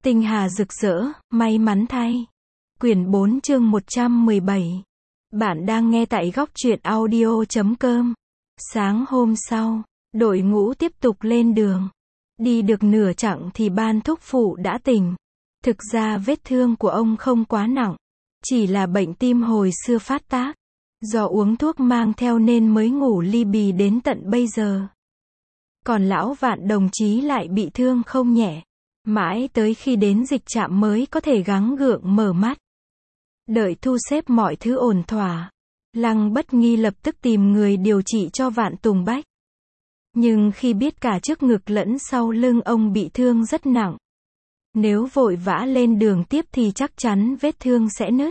Tinh hà rực rỡ, may mắn thay. Quyển 4 chương 117. Bạn đang nghe tại góc truyện audio.com. Sáng hôm sau, đội ngũ tiếp tục lên đường. Đi được nửa chặng thì Ban thúc phụ đã tỉnh. Thực ra vết thương của ông không quá nặng. Chỉ là bệnh tim hồi xưa phát tác. Do uống thuốc mang theo nên mới ngủ li bì đến tận bây giờ. Còn lão Vạn đồng chí lại bị thương không nhẹ. Mãi tới khi đến dịch trạm mới có thể gắng gượng mở mắt. Đợi thu xếp mọi thứ ổn thỏa. Lăng Bất Nghi lập tức tìm người điều trị cho Vạn Tùng Bách. Nhưng khi biết cả trước ngực lẫn sau lưng ông bị thương rất nặng. Nếu vội vã lên đường tiếp thì chắc chắn vết thương sẽ nứt.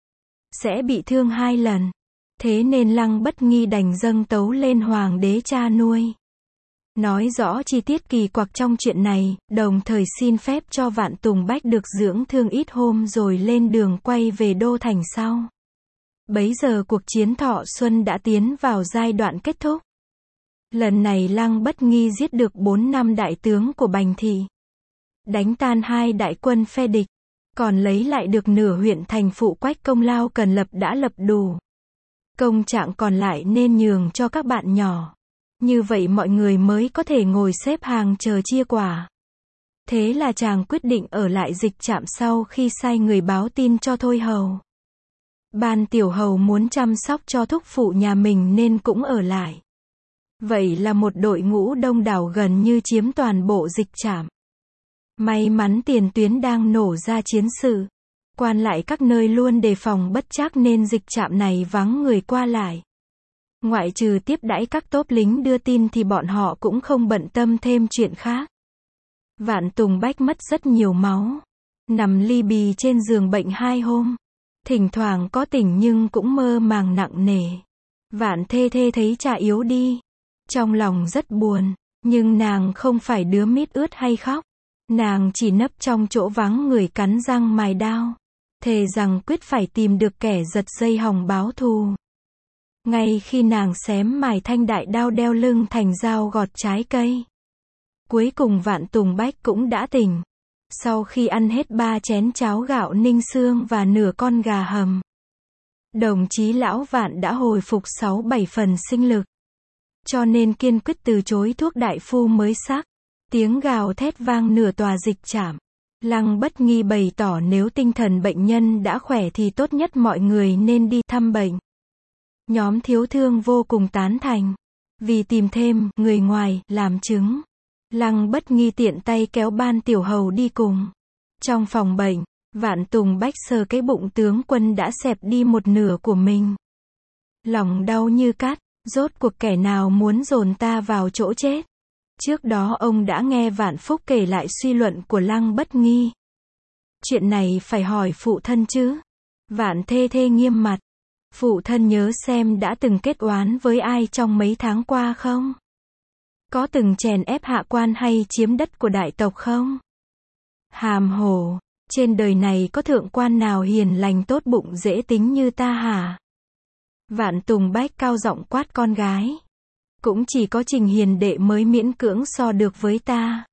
Sẽ bị thương 2 lần. Thế nên Lăng Bất Nghi đành dâng tấu lên Hoàng đế cha nuôi. Nói rõ chi tiết kỳ quặc trong chuyện này, đồng thời xin phép cho Vạn Tùng Bách được dưỡng thương ít hôm rồi lên đường quay về đô thành sau. Bấy giờ cuộc chiến Thọ Xuân đã tiến vào giai đoạn kết thúc. Lần này Lăng Bất Nghi giết được 4-5 đại tướng của Bành Thị. Đánh tan 2 đại quân phe địch. Còn lấy lại được nửa huyện thành Phụ Quách, công lao cần lập đã lập đủ. Công trạng còn lại nên nhường cho các bạn nhỏ. Như vậy mọi người mới có thể ngồi xếp hàng chờ chia quả. Thế là chàng quyết định ở lại dịch trạm sau khi sai người báo tin cho Thôi Hầu. Ban Tiểu Hầu muốn chăm sóc cho thúc phụ nhà mình nên cũng ở lại. Vậy là một đội ngũ đông đảo gần như chiếm toàn bộ dịch trạm. May mắn tiền tuyến đang nổ ra chiến sự. Quan lại các nơi luôn đề phòng bất trắc nên dịch trạm này vắng người qua lại. Ngoại trừ tiếp đãi các tốp lính đưa tin thì bọn họ cũng không bận tâm thêm chuyện khác. Vạn Tùng Bách mất rất nhiều máu. Nằm li bì trên giường bệnh 2 hôm. Thỉnh thoảng có tỉnh nhưng cũng mơ màng nặng nề. Vạn Thê Thê thấy cha yếu đi. Trong lòng rất buồn. Nhưng nàng không phải đứa mít ướt hay khóc. Nàng chỉ nấp trong chỗ vắng người cắn răng mài đao. Thề rằng quyết phải tìm được kẻ giật dây hòng báo thù. Ngay khi nàng xém mài thanh đại đao đeo lưng thành dao gọt trái cây. Cuối cùng Vạn Tùng Bách cũng đã tỉnh. Sau khi ăn hết 3 chén cháo gạo ninh xương và nửa con gà hầm. Đồng chí lão Vạn đã hồi phục 6-7 phần sinh lực. Cho nên kiên quyết từ chối thuốc đại phu mới sắc. Tiếng gào thét vang nửa tòa dịch trạm. Lăng Bất Nghi bày tỏ nếu tinh thần bệnh nhân đã khỏe thì tốt nhất mọi người nên đi thăm bệnh. Nhóm thiếu thương vô cùng tán thành. Vì tìm thêm người ngoài làm chứng. Lăng Bất Nghi tiện tay kéo Ban Tiểu Hầu đi cùng. Trong phòng bệnh, Vạn Tùng Bách sờ cái bụng tướng quân đã xẹp đi một nửa của mình. Lòng đau như cắt, rốt cuộc kẻ nào muốn dồn ta vào chỗ chết. Trước đó ông đã nghe Vạn Phúc kể lại suy luận của Lăng Bất Nghi. Chuyện này phải hỏi phụ thân chứ. Vạn Thê Thê nghiêm mặt. Phụ thân nhớ xem đã từng kết oán với ai trong mấy tháng qua không? Có từng chèn ép hạ quan hay chiếm đất của đại tộc không? Hàm hồ, trên đời này có thượng quan nào hiền lành tốt bụng dễ tính như ta hả? Vạn Tùng Bách cao giọng quát con gái. Cũng chỉ có Trình hiền đệ mới miễn cưỡng so được với ta.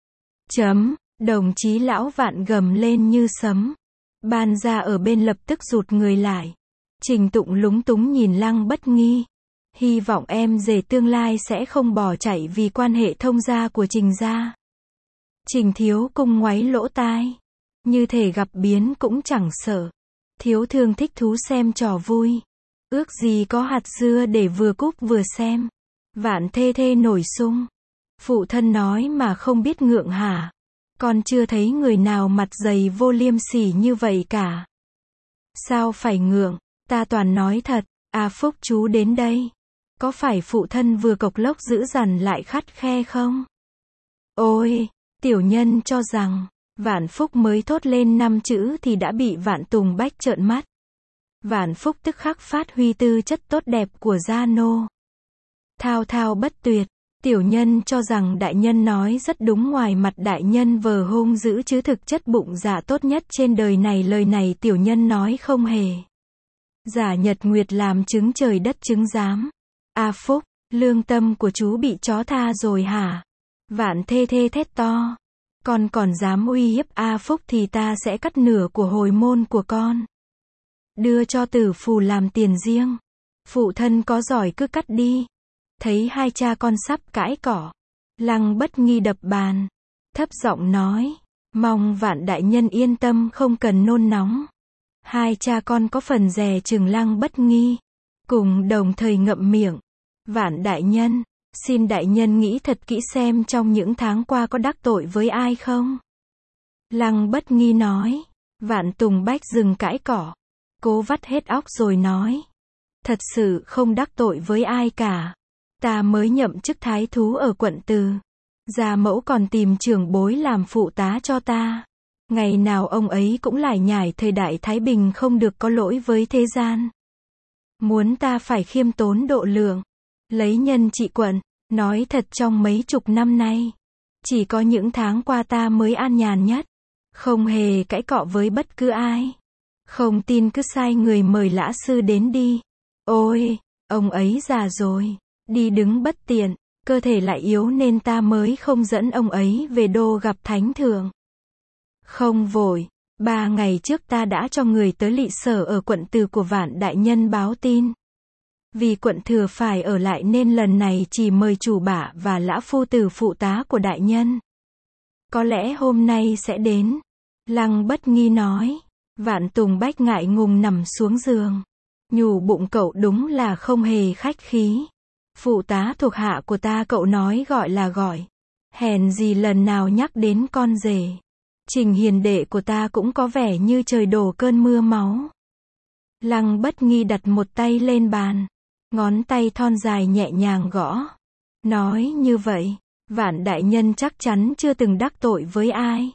Đồng chí lão Vạn gầm lên như sấm. Ban gia ở bên lập tức rụt người lại. Trình Tụng lúng túng nhìn Lăng Bất Nghi. Hy vọng em rể tương lai sẽ không bỏ chạy vì quan hệ thông gia của Trình gia. Trình Thiếu Cung ngoáy lỗ tai. Như thể gặp biến cũng chẳng sợ. Thiếu thương thích thú xem trò vui. Ước gì có hạt dưa để vừa cúp vừa xem. Vạn Thê Thê nổi sung. Phụ thân nói mà không biết ngượng hả? Con chưa thấy người nào mặt dày vô liêm sỉ như vậy cả. Sao phải ngượng? Ta toàn nói thật. À Phúc chú đến đây. Có phải phụ thân vừa cộc lốc dữ dằn lại khắt khe không? Ôi, tiểu nhân cho rằng, Vạn Phúc mới thốt lên 5 chữ thì đã bị Vạn Tùng Bách trợn mắt. Vạn Phúc tức khắc phát huy tư chất tốt đẹp của gia nô. Thao thao bất tuyệt, tiểu nhân cho rằng đại nhân nói rất đúng, ngoài mặt đại nhân vờ hung dữ chứ thực chất bụng dạ tốt nhất trên đời này, lời này tiểu nhân nói không hề. Giả Nhật Nguyệt làm chứng trời đất chứng giám. A Phúc, lương tâm của chú bị chó tha rồi hả? Vạn Thê Thê thét to. Con còn dám uy hiếp A Phúc thì ta sẽ cắt nửa của hồi môn của con. Đưa cho tử phù làm tiền riêng. Phụ thân có giỏi cứ cắt đi. Thấy hai cha con sắp cãi cỏ, Lăng Bất Nghi đập bàn, thấp giọng nói, mong Vạn đại nhân yên tâm không cần nôn nóng. Hai cha con có phần dè chừng Lăng Bất Nghi, cùng đồng thời ngậm miệng. Vạn đại nhân, xin đại nhân nghĩ thật kỹ xem trong những tháng qua có đắc tội với ai không? Lăng Bất Nghi nói. Vạn Tùng Bách dừng cãi cỏ, cố vắt hết óc rồi nói, thật sự không đắc tội với ai cả. Ta mới nhậm chức thái thú ở quận Từ, gia mẫu còn tìm trưởng bối làm phụ tá cho ta. Ngày nào ông ấy cũng lải nhải thời đại Thái Bình không được có lỗi với thế gian. Muốn ta phải khiêm tốn độ lượng, lấy nhân trị quận. Nói thật trong mấy chục năm nay, chỉ có những tháng qua ta mới an nhàn nhất, không hề cãi cọ với bất cứ ai. Không tin cứ sai người mời Lã sư đến đi. Ôi, ông ấy già rồi, đi đứng bất tiện, cơ thể lại yếu nên ta mới không dẫn ông ấy về đô gặp thánh thượng. Không vội, 3 ngày trước ta đã cho người tới lỵ sở ở quận Từ của Vạn đại nhân báo tin. Vì quận thừa phải ở lại nên lần này chỉ mời chủ bả và Lã phu tử phụ tá của đại nhân. Có lẽ hôm nay sẽ đến. Lăng Bất Nghi nói. Vạn Tùng Bách ngại ngùng nằm xuống giường, nhủ bụng cậu đúng là không hề khách khí. Phụ tá thuộc hạ của ta cậu nói gọi là gọi, hèn gì lần nào nhắc đến con rể. Trình hiền đệ của ta cũng có vẻ như trời đổ cơn mưa máu. Lăng Bất Nghi đặt một tay lên bàn, ngón tay thon dài nhẹ nhàng gõ. Nói như vậy, Vạn đại nhân chắc chắn chưa từng đắc tội với ai.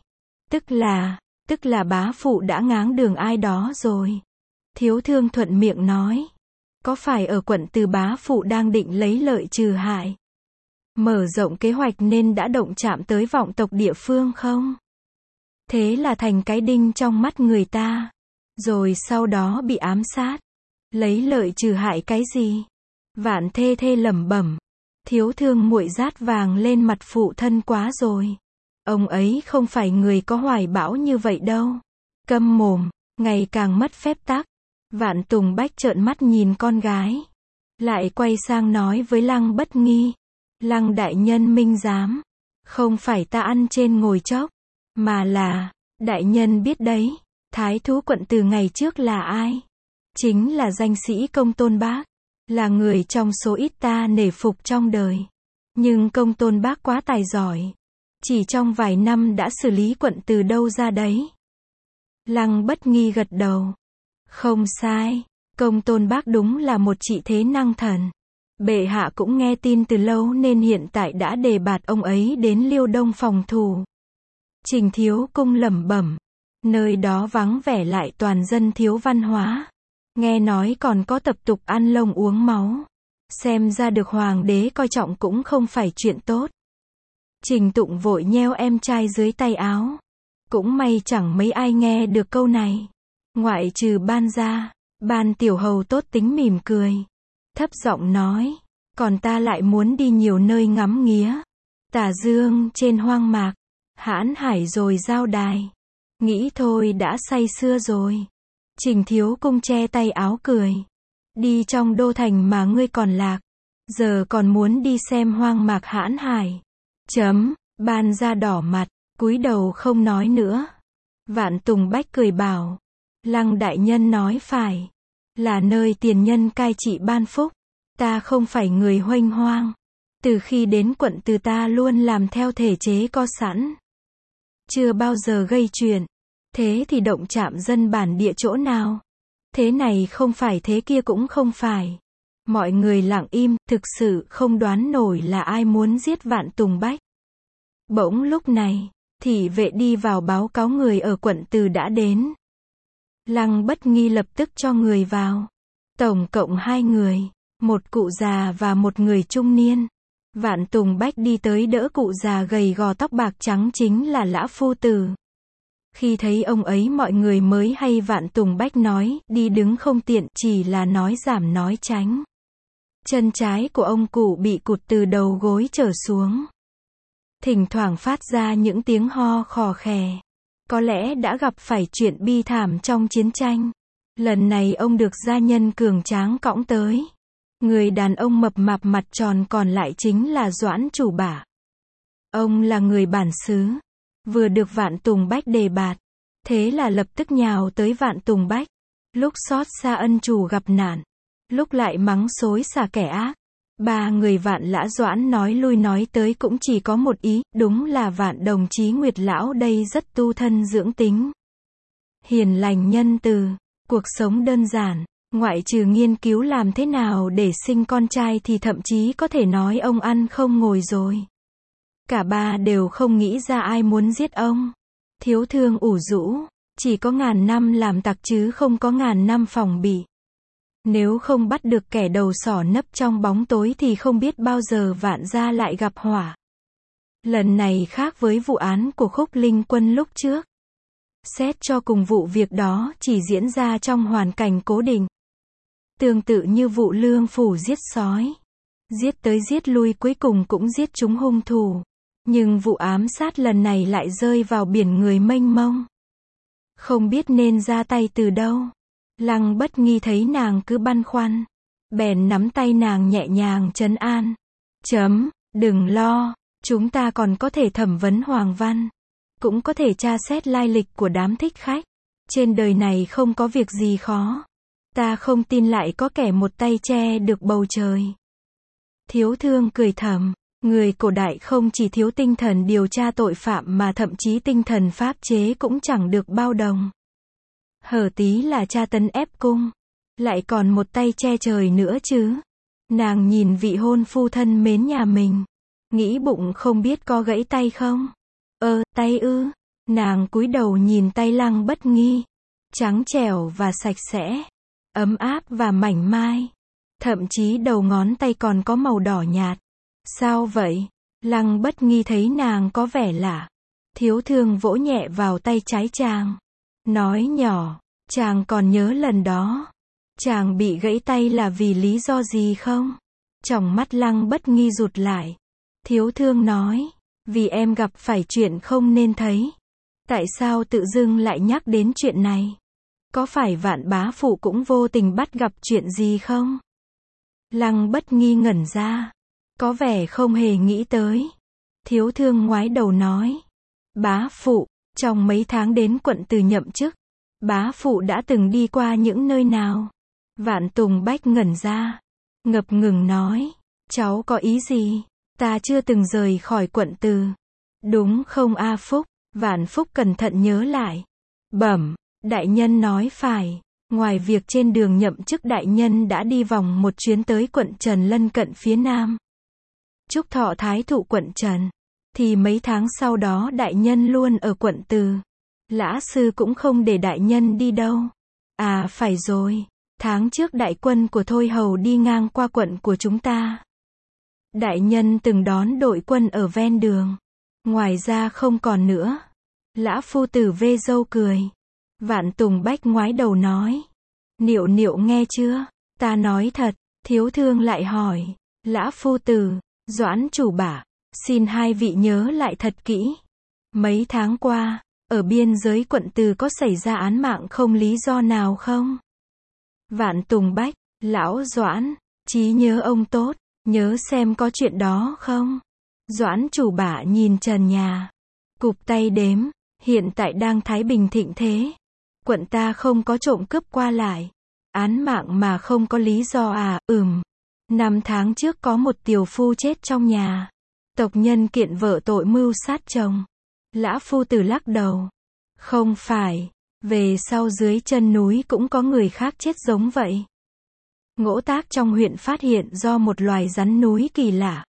Tức là bá phụ đã ngáng đường ai đó rồi. Thiếu thương thuận miệng nói. Có phải ở quận Từ bá phụ đang định lấy lợi trừ hại, mở rộng kế hoạch nên đã động chạm tới vọng tộc địa phương không? Thế là thành cái đinh trong mắt người ta. Rồi sau đó bị ám sát. Lấy lợi trừ hại cái gì? Vạn thê thê lẩm bẩm. Thiếu thương muội rát vàng lên mặt phụ thân quá rồi. Ông ấy không phải người có hoài bão như vậy đâu. Câm mồm, ngày càng mất phép tắc. Vạn Tùng Bách trợn mắt nhìn con gái. Lại quay sang nói với Lăng Bất Nghi. Lăng đại nhân minh giám. Không phải ta ăn trên ngồi chốc, mà là, đại nhân biết đấy, thái thú quận Từ ngày trước là ai? Chính là danh sĩ Công Tôn Bác. Là người trong số ít ta nể phục trong đời. Nhưng Công Tôn Bác quá tài giỏi. Chỉ trong vài năm đã xử lý quận Từ đâu ra đấy. Lăng Bất Nghi gật đầu. Không sai, Công Tôn Bác đúng là một trị thế năng thần. Bệ hạ cũng nghe tin từ lâu nên hiện tại đã đề bạt ông ấy đến Liêu Đông phòng thủ. Trình Thiếu Cung lẩm bẩm. Nơi đó vắng vẻ lại toàn dân thiếu văn hóa. Nghe nói còn có tập tục ăn lông uống máu. Xem ra được hoàng đế coi trọng cũng không phải chuyện tốt. Trình Tụng vội nheo em trai dưới tay áo. Cũng may chẳng mấy ai nghe được câu này. Ngoại trừ Ban ra, Ban tiểu hầu tốt tính mỉm cười. Thấp giọng nói, còn ta lại muốn đi nhiều nơi ngắm nghía. Tả Dương trên hoang mạc, Hãn Hải rồi Giao Đài. Nghĩ thôi đã say sưa rồi. Trình Thiếu Cung che tay áo cười. Đi trong đô thành mà ngươi còn lạc. Giờ còn muốn đi xem hoang mạc Hãn Hải. Ban ra đỏ mặt, cúi đầu không nói nữa. Vạn Tùng Bách cười bảo. Lăng đại nhân nói phải. Là nơi tiền nhân cai trị ban phúc. Ta không phải người huênh hoang. Từ khi đến quận Từ ta luôn làm theo thể chế có sẵn. Chưa bao giờ gây chuyện. Thế thì động chạm dân bản địa chỗ nào? Thế này không phải thế kia cũng không phải. Mọi người lặng im, thực sự không đoán nổi là ai muốn giết Vạn Tùng Bách. Bỗng lúc này, thị vệ đi vào báo cáo người ở quận Từ đã đến. Lăng Bất Nghi lập tức cho người vào. Tổng cộng 2 người, một cụ già và một người trung niên. Vạn Tùng Bách đi tới đỡ cụ già gầy gò tóc bạc trắng chính là Lã phu tử. Khi thấy ông ấy mọi người mới hay Vạn Tùng Bách nói, đi đứng không tiện, chỉ là nói giảm nói tránh. Chân trái của ông cụ bị cụt từ đầu gối trở xuống. thỉnh thoảng phát ra những tiếng ho khò khè. Có lẽ đã gặp phải chuyện bi thảm trong chiến tranh. Lần này ông được gia nhân cường tráng cõng tới. Người đàn ông mập mạp mặt tròn còn lại chính là Doãn Chủ Bả. Ông là người bản xứ, vừa được Vạn Tùng Bách đề bạt, thế là lập tức nhào tới Vạn Tùng Bách. Lúc xót xa ân chủ gặp nạn, lúc lại mắng xối xả kẻ ác. Ba người Vạn Lã Doãn nói lui nói tới cũng chỉ có một ý, đúng là Vạn đồng chí Nguyệt lão đây rất tu thân dưỡng tính, hiền lành nhân từ, cuộc sống đơn giản, ngoại trừ nghiên cứu làm thế nào để sinh con trai thì thậm chí có thể nói ông ăn không ngồi rồi. Cả ba đều không nghĩ ra ai muốn giết ông. Thiếu Thương ủ rũ, chỉ có ngàn năm làm tặc chứ không có ngàn năm phòng bị. Nếu không bắt được kẻ đầu sỏ nấp trong bóng tối thì không biết bao giờ Vạn gia lại gặp họa. Lần này khác với vụ án của Khúc Linh Quân lúc trước. Xét cho cùng vụ việc đó chỉ diễn ra trong hoàn cảnh cố định. Tương tự như vụ Lương Phủ giết sói. Giết tới giết lui cuối cùng cũng giết chúng hung thủ. Nhưng vụ ám sát lần này lại rơi vào biển người mênh mông. Không biết nên ra tay từ đâu. Lăng Bất Nghi thấy nàng cứ băn khoăn, bèn nắm tay nàng nhẹ nhàng trấn an. Đừng lo, chúng ta còn có thể thẩm vấn Hoàng Văn. Cũng có thể tra xét lai lịch của đám thích khách. Trên đời này không có việc gì khó. Ta không tin lại có kẻ một tay che được bầu trời. Thiếu Thương cười thầm, người cổ đại không chỉ thiếu tinh thần điều tra tội phạm mà thậm chí tinh thần pháp chế cũng chẳng được bao đồng. Hở tí là tra tấn ép cung, lại còn một tay che trời nữa chứ. Nàng nhìn vị hôn phu thân mến nhà mình, nghĩ bụng không biết có gãy tay không. Tay ư? Nàng cúi đầu nhìn tay Lăng Bất Nghi, trắng trẻo và sạch sẽ, ấm áp và mảnh mai. Thậm chí đầu ngón tay còn có màu đỏ nhạt. Sao vậy? Lăng Bất Nghi thấy nàng có vẻ lạ. Thiếu Thương vỗ nhẹ vào tay trái chàng, nói nhỏ, chàng còn nhớ lần đó chàng bị gãy tay là vì lý do gì không? Tròng mắt Lăng Bất Nghi rụt lại. Thiếu Thương nói, vì em gặp phải chuyện không nên thấy. Tại sao tự dưng lại nhắc đến chuyện này? Có phải Vạn bá phụ cũng vô tình bắt gặp chuyện gì không? Lăng Bất Nghi ngẩn ra, có vẻ không hề nghĩ tới. Thiếu Thương ngoái đầu nói, bá phụ, trong mấy tháng đến quận Từ nhậm chức, bá phụ đã từng đi qua những nơi nào? Vạn Tùng Bách ngẩn ra, ngập ngừng nói, cháu có ý gì? Ta chưa từng rời khỏi quận Từ. Đúng không A Phúc? Vạn Phúc cẩn thận nhớ lại. Bẩm, đại nhân nói phải. Ngoài việc trên đường nhậm chức đại nhân đã đi vòng một chuyến tới quận Trần lân cận phía nam. Trúc Thọ Thái thụ quận Trần. Thì mấy tháng sau đó đại nhân luôn ở quận Từ. Lã sư cũng không để đại nhân đi đâu. À phải rồi. Tháng trước đại quân của Thôi Hầu đi ngang qua quận của chúng ta. Đại nhân từng đón đội quân ở ven đường. Ngoài ra không còn nữa. Lã phu tử vê râu cười. Vạn Tùng Bách ngoái đầu nói. Niệu niệu nghe chưa? Ta nói thật. Thiếu Thương lại hỏi. Lã phu tử, Doãn Chủ Bả, xin hai vị nhớ lại thật kỹ. Mấy tháng qua, ở biên giới quận Từ có xảy ra án mạng không lý do nào không? Vạn Tùng Bách, lão Doãn, trí nhớ ông tốt, nhớ xem có chuyện đó không? Doãn Chủ Bả nhìn trần nhà, cụp tay đếm, hiện tại đang thái bình thịnh thế. Quận ta không có trộm cướp qua lại. Án mạng mà không có lý do à? 5 tháng trước có một tiểu phu chết trong nhà. Tộc nhân kiện vợ tội mưu sát chồng. Lã phu tử lắc đầu. Không phải. Về sau dưới chân núi cũng có người khác chết giống vậy. Ngỗ Tác trong huyện phát hiện do một loài rắn núi kỳ lạ.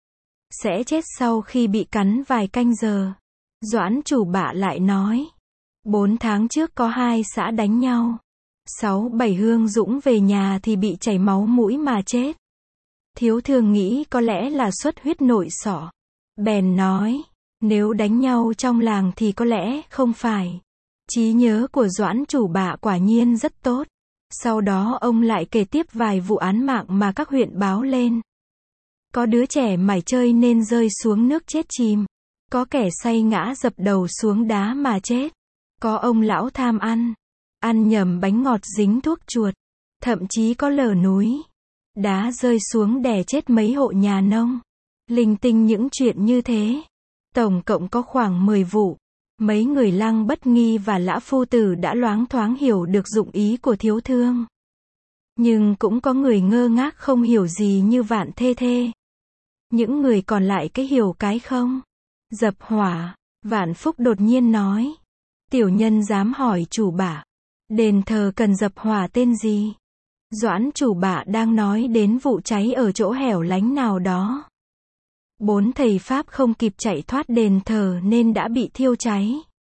Sẽ chết sau khi bị cắn vài canh giờ. Doãn Chủ Bả lại nói. 4 tháng trước có 2 xã đánh nhau. 6-7 hương dũng về nhà thì bị chảy máu mũi mà chết. Thiếu Thương nghĩ có lẽ là xuất huyết nội sọ. Bèn nói, nếu đánh nhau trong làng thì có lẽ không phải. Trí nhớ của Doãn Chủ Bả quả nhiên rất tốt. Sau đó ông lại kể tiếp vài vụ án mạng mà các huyện báo lên. Có đứa trẻ mải chơi nên rơi xuống nước chết chìm. Có kẻ say ngã dập đầu xuống đá mà chết. Có ông lão tham ăn. Ăn nhầm bánh ngọt dính thuốc chuột. Thậm chí có lở núi. Đá rơi xuống đè chết mấy hộ nhà nông. Linh tinh những chuyện như thế. Tổng cộng có khoảng 10 vụ. Mấy người Lăng Bất Nghi và Lã Phu Tử đã loáng thoáng hiểu được dụng ý của Thiếu Thương. Nhưng cũng có người ngơ ngác không hiểu gì như Vạn Thê Thê. Những người còn lại cái hiểu cái không. Dập hỏa. Vạn Phúc đột nhiên nói. Tiểu nhân dám hỏi chủ bạ. Đền thờ cần dập hỏa tên gì? Doãn chủ bạ đang nói đến vụ cháy ở chỗ hẻo lánh nào đó. 4 thầy Pháp không kịp chạy thoát đền thờ nên đã bị thiêu cháy.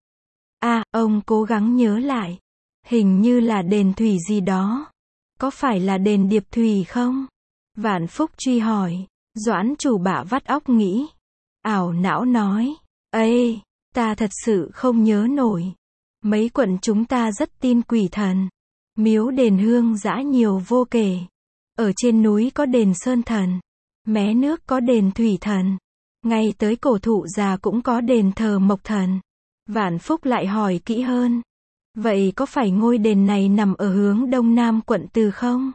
Ông cố gắng nhớ lại. Hình như là đền thủy gì đó. Có phải là đền Điệp Thủy không? Vạn Phúc truy hỏi. Doãn chủ bạ vắt óc nghĩ. Ảo não nói. Ê, ta thật sự không nhớ nổi. Mấy quận chúng ta rất tin quỷ thần. Miếu đền hương dã nhiều vô kể. Ở trên núi có đền Sơn Thần. Mé nước có đền Thủy Thần. Ngay tới Cổ Thụ Già cũng có đền thờ Mộc Thần. Vạn Phúc lại hỏi kỹ hơn. Vậy có phải ngôi đền này nằm ở hướng đông nam quận Từ không?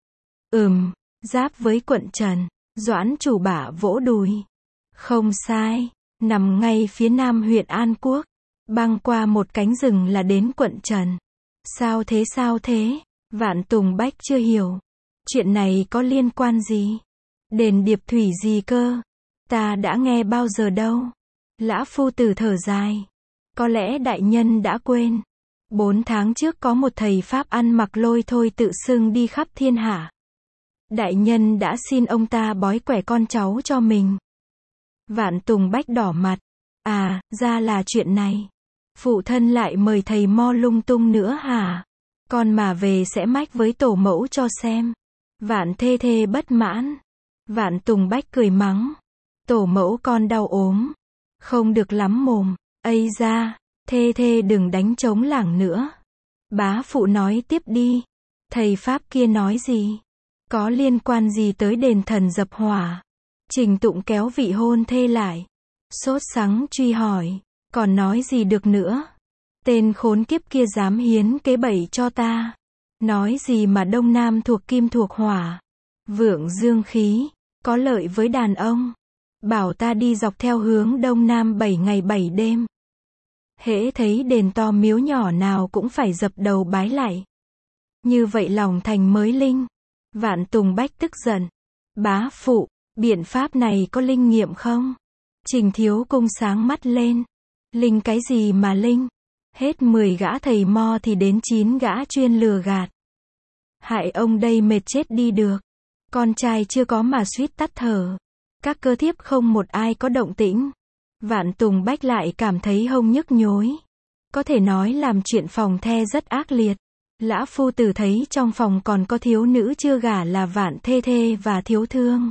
Giáp với quận Trần. Doãn chủ bạ vỗ đùi. Không sai. Nằm ngay phía nam huyện An Quốc. Băng qua một cánh rừng là đến quận Trần. Sao thế? Vạn Tùng Bách chưa hiểu. Chuyện này có liên quan gì? Đền Điệp Thủy gì cơ? Ta đã nghe bao giờ đâu. Lã Phu Tử thở dài. Có lẽ đại nhân đã quên. 4 tháng trước có một thầy Pháp ăn mặc lôi thôi tự xưng đi khắp thiên hạ. Đại nhân đã xin ông ta bói quẻ con cháu cho mình. Vạn Tùng Bách đỏ mặt. Ra là chuyện này. Phụ thân lại mời thầy mo lung tung nữa hả? Con mà về sẽ mách với tổ mẫu cho xem. Vạn Thê Thê bất mãn. Vạn Tùng Bách cười mắng. Tổ mẫu con đau ốm. Không được lắm mồm. Ây da, Thê Thê đừng đánh trống lảng nữa. Bá phụ nói tiếp đi. Thầy Pháp kia nói gì? Có liên quan gì tới đền thần dập hỏa? Trình Tụng kéo vị hôn thê lại. Sốt sắng truy hỏi. Còn nói gì được nữa? Tên khốn kiếp kia dám hiến kế bẫy cho ta. Nói gì mà đông nam thuộc kim thuộc hỏa. Vượng dương khí. Có lợi với đàn ông. Bảo ta đi dọc theo hướng đông nam 7 ngày 7 đêm. Hễ thấy đền to miếu nhỏ nào cũng phải dập đầu bái lạy. Như vậy lòng thành mới linh. Vạn Tùng Bách tức giận. Bá phụ, biện pháp này có linh nghiệm không? Trình Thiếu Cung sáng mắt lên. Linh cái gì mà linh? Hết 10 gã thầy mo thì đến 9 gã chuyên lừa gạt. Hại ông đây mệt chết đi được. Con trai chưa có mà suýt tắt thở. Các cơ thiếp không một ai có động tĩnh. Vạn Tùng Bách lại cảm thấy hông nhức nhối. Có thể nói làm chuyện phòng the rất ác liệt. Lã Phu Tử thấy trong phòng còn có thiếu nữ chưa gả là Vạn Thê Thê và Thiếu Thương.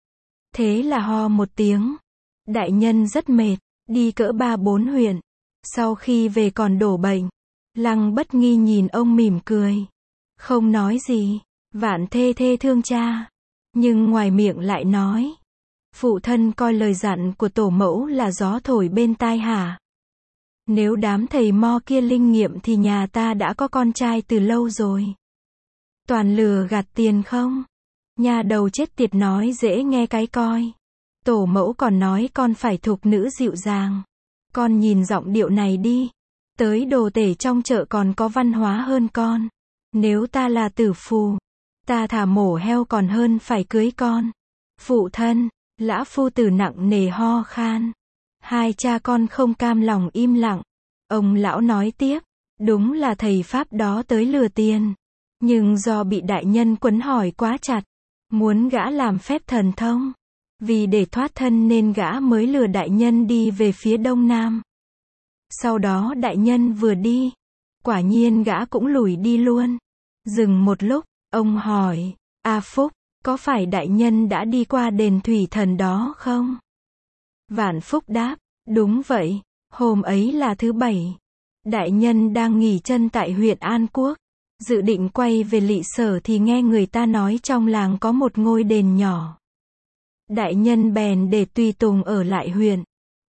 Thế là ho một tiếng. Đại nhân rất mệt, đi cỡ 3-4 huyện. Sau khi về còn đổ bệnh. Lăng Bất Nghi nhìn ông mỉm cười. Không nói gì. Vạn Thê Thê thương cha. Nhưng ngoài miệng lại nói. Phụ thân coi lời dặn của tổ mẫu là gió thổi bên tai hả? Nếu đám thầy mo kia linh nghiệm thì nhà ta đã có con trai từ lâu rồi. Toàn lừa gạt tiền không? Nhà đầu chết tiệt nói dễ nghe cái coi. Tổ mẫu còn nói con phải thục nữ dịu dàng. Con nhìn giọng điệu này đi. Tới đồ tể trong chợ còn có văn hóa hơn con. Nếu ta là tử phù, ta thả mổ heo còn hơn phải cưới con. Phụ thân, Lã Phu Tử nặng nề ho khan. Hai cha con không cam lòng im lặng. Ông lão nói tiếp, đúng là thầy Pháp đó tới lừa tiền. Nhưng do bị đại nhân quấn hỏi quá chặt, muốn gã làm phép thần thông. Vì để thoát thân nên gã mới lừa đại nhân đi về phía đông nam. Sau đó đại nhân vừa đi, quả nhiên gã cũng lủi đi luôn. Dừng một lúc, ông hỏi, Phúc, có phải đại nhân đã đi qua đền thủy thần đó không? Vạn Phúc đáp, đúng vậy, hôm ấy là thứ Bảy. Đại nhân đang nghỉ chân tại huyện An Quốc. Dự định quay về Lỵ Sở thì nghe người ta nói trong làng có một ngôi đền nhỏ. Đại nhân bèn để tùy tùng ở lại huyện.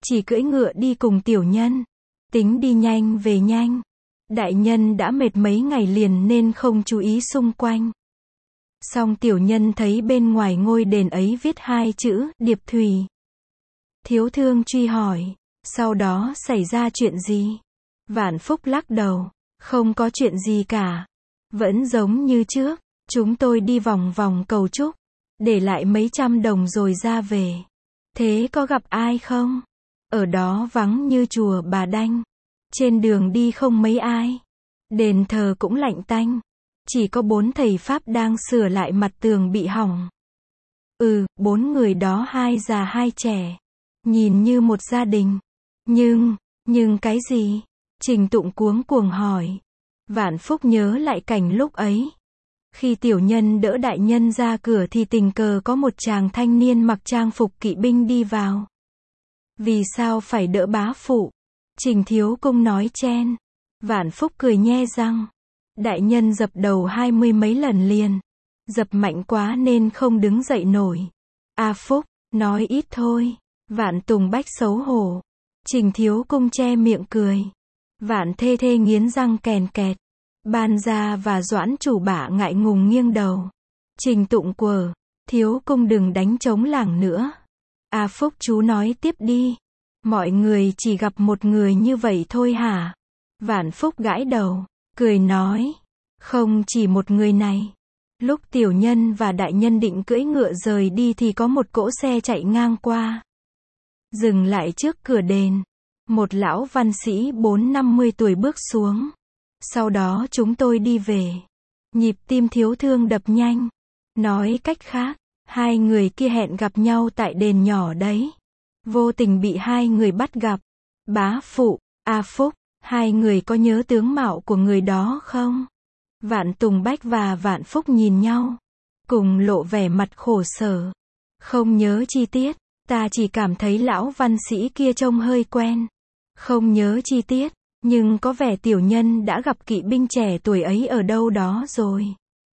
chỉ cưỡi ngựa đi cùng tiểu nhân. Tính đi nhanh về nhanh. Đại nhân đã mệt mấy ngày liền nên không chú ý xung quanh. Song tiểu nhân thấy bên ngoài ngôi đền ấy viết 2 chữ, Điệp Thủy. Thiếu thương truy hỏi, sau đó xảy ra chuyện gì? Vạn Phúc lắc đầu, không có chuyện gì cả. Vẫn giống như trước, chúng tôi đi vòng vòng cầu chúc, để lại mấy trăm đồng rồi ra về. Thế có gặp ai không? Ở đó vắng như chùa Bà Đanh. Trên đường đi không mấy ai. Đền thờ cũng lạnh tanh. Chỉ có 4 thầy Pháp đang sửa lại mặt tường bị hỏng. 4 người đó 2 già 2 trẻ. Nhìn như một gia đình. Nhưng cái gì? Trình Tụng cuống cuồng hỏi. Vạn Phúc nhớ lại cảnh lúc ấy. Khi tiểu nhân đỡ đại nhân ra cửa thì tình cờ có một chàng thanh niên mặc trang phục kỵ binh đi vào. Vì sao phải đỡ bá phụ? Trình Thiếu Cung nói chen. Vạn Phúc cười nhe răng. Đại nhân dập đầu 20 mấy lần liền. Dập mạnh quá nên không đứng dậy nổi. Phúc, nói ít thôi. Vạn Tùng Bách xấu hổ. Trình Thiếu Cung che miệng cười. Vạn Thê Thê nghiến răng kèn kẹt. Ban Gia và Doãn Chủ Bạ ngại ngùng nghiêng đầu. Trình Tụng quờ. Thiếu Cung đừng đánh trống lảng nữa. Phúc chú nói tiếp đi. Mọi người chỉ gặp một người như vậy thôi hả? Vạn Phúc gãi đầu. Cười nói. Không chỉ một người này. Lúc tiểu nhân và đại nhân định cưỡi ngựa rời đi thì có một cỗ xe chạy ngang qua. Dừng lại trước cửa đền. Một lão văn sĩ 40-50 tuổi bước xuống. Sau đó chúng tôi đi về. Nhịp tim thiếu thương đập nhanh. Nói cách khác, 2 người kia hẹn gặp nhau tại đền nhỏ đấy. Vô tình bị 2 người bắt gặp. Bá phụ, Phúc, 2 người có nhớ tướng mạo của người đó không? Vạn Tùng Bách và Vạn Phúc nhìn nhau. Cùng lộ vẻ mặt khổ sở. Không nhớ chi tiết. Ta chỉ cảm thấy lão văn sĩ kia trông hơi quen. Không nhớ chi tiết. Nhưng có vẻ tiểu nhân đã gặp kỵ binh trẻ tuổi ấy ở đâu đó rồi.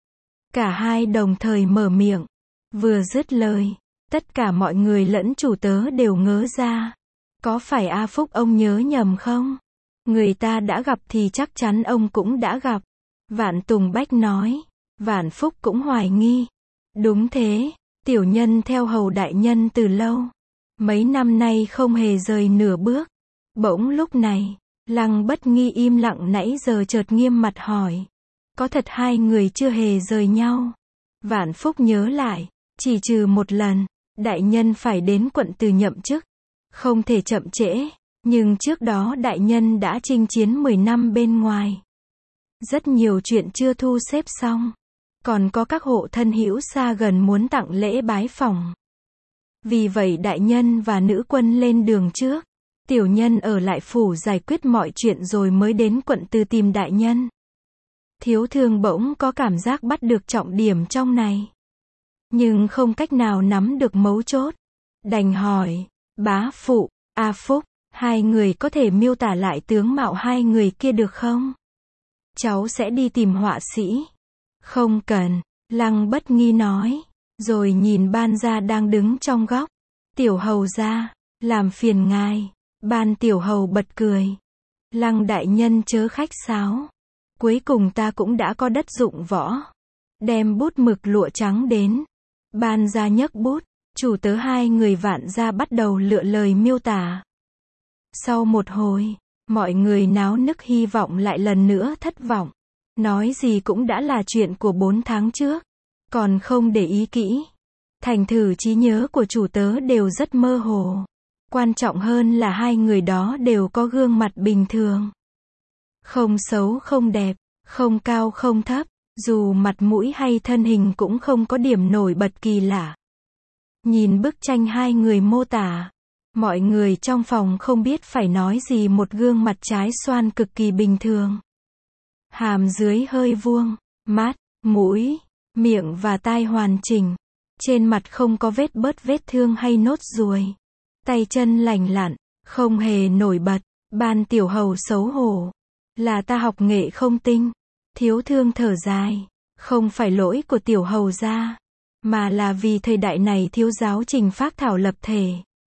Cả hai đồng thời mở miệng. Vừa dứt lời, tất cả mọi người lẫn chủ tớ đều ngớ ra. Có phải Phúc ông nhớ nhầm không? Người ta đã gặp thì chắc chắn ông cũng đã gặp. Vạn Tùng Bách nói. Vạn Phúc cũng hoài nghi. Đúng thế, tiểu nhân theo hầu đại nhân từ lâu. Mấy năm nay không hề rời nửa bước. Bỗng lúc này, Lăng Bất Nghi im lặng nãy giờ chợt nghiêm mặt hỏi. Có thật 2 người chưa hề rời nhau? Vạn Phúc nhớ lại, chỉ trừ một lần, đại nhân phải đến quận Từ nhậm chức. Không thể chậm trễ, nhưng trước đó đại nhân đã chinh chiến 10 năm bên ngoài. Rất nhiều chuyện chưa thu xếp xong. Còn có các hộ thân hữu xa gần muốn tặng lễ bái phỏng. Vì vậy đại nhân và nữ quân lên đường trước. Tiểu nhân ở lại phủ giải quyết mọi chuyện rồi mới đến quận Từ tìm đại nhân. Thiếu thương bỗng có cảm giác bắt được trọng điểm trong này. Nhưng không cách nào nắm được mấu chốt. Đành hỏi, bá phụ, Phúc, 2 người có thể miêu tả lại tướng mạo 2 người kia được không? Cháu sẽ đi tìm họa sĩ. Không cần, Lăng Bất Nghi nói. Rồi nhìn Ban Gia đang đứng trong góc. Tiểu hầu gia, làm phiền ngài. Ban tiểu hầu bật cười. Lăng đại nhân chớ khách sáo. Cuối cùng ta cũng đã có đất dụng võ. Đem bút mực lụa trắng đến. Ban Gia nhấc bút. Chủ tớ 2 người Vạn Gia bắt đầu lựa lời miêu tả. Sau một hồi, mọi người náo nức hy vọng lại lần nữa thất vọng. Nói gì cũng đã là chuyện của 4 tháng trước. Còn không để ý kỹ. Thành thử trí nhớ của chủ tớ đều rất mơ hồ. Quan trọng hơn là 2 người đó đều có gương mặt bình thường. Không xấu không đẹp, không cao không thấp, dù mặt mũi hay thân hình cũng không có điểm nổi bật kỳ lạ. Nhìn bức tranh 2 người mô tả, mọi người trong phòng không biết phải nói gì. Một gương mặt trái xoan cực kỳ bình thường. Hàm dưới hơi vuông, mắt, mũi, miệng và tai hoàn chỉnh. Trên mặt không có vết bớt vết thương hay nốt ruồi. Tay chân lành lặn, không hề nổi bật. Ban tiểu hầu xấu hổ. Là ta học nghệ không tinh. Thiếu thương thở dài. Không phải lỗi của tiểu hầu gia, mà là vì thời đại này thiếu giáo trình phác thảo lập thể.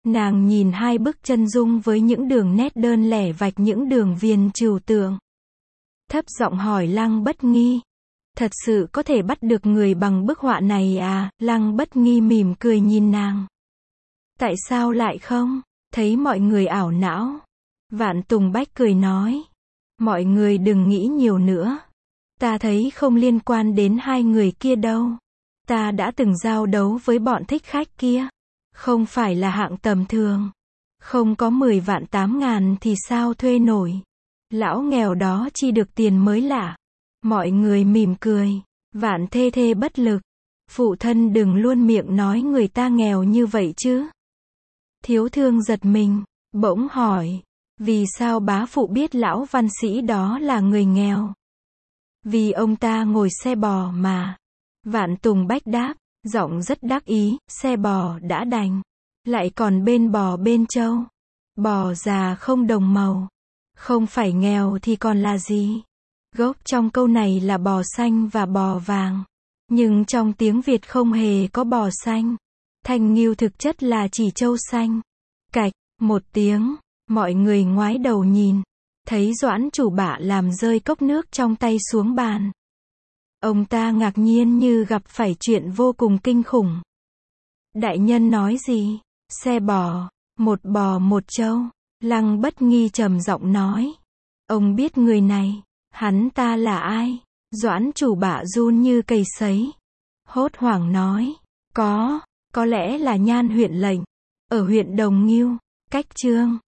Nàng nhìn hai bức chân dung với những đường nét đơn lẻ vạch những đường viền trừu tượng. Thấp giọng hỏi Lăng Bất Nghi. Thật sự có thể bắt được người bằng bức họa này à? Lăng Bất Nghi mỉm cười nhìn nàng. Tại sao lại không? Thấy mọi người ảo não. Vạn Tùng Bách cười nói. Mọi người đừng nghĩ nhiều nữa. Ta thấy không liên quan đến hai người kia đâu. Ta đã từng giao đấu với bọn thích khách kia. Không phải là hạng tầm thường. Không có 10 vạn 8 ngàn thì sao thuê nổi. Lão nghèo đó chi được tiền mới lạ. Mọi người mỉm cười. Vạn Thê Thê bất lực. Phụ thân đừng luôn miệng nói người ta nghèo như vậy chứ. Thiếu Thương giật mình, bỗng hỏi. Vì sao bá phụ biết lão văn sĩ đó là người nghèo? Vì ông ta ngồi xe bò mà. Vạn Tùng Bách đáp, giọng rất đắc ý, xe bò đã đành. Lại còn bên bò bên trâu. Bò già không đồng màu. Không phải nghèo thì còn là gì? Gốc trong câu này là bò xanh và bò vàng. Nhưng trong tiếng Việt không hề có bò xanh. Thanh nghêu thực chất là chỉ trâu xanh. Cạch, một tiếng, mọi người ngoái đầu nhìn. Thấy Doãn chủ bạ làm rơi cốc nước trong tay xuống bàn. Ông ta ngạc nhiên như gặp phải chuyện vô cùng kinh khủng. Đại nhân nói gì? Xe bò một trâu. Lăng Bất Nghi trầm giọng nói. Ông biết người này, hắn ta là ai? Doãn chủ bạ run như cầy sấy. Hốt hoảng nói. Có lẽ là Nhan huyện lệnh. Ở huyện Đồng Nghưu, cách Chương.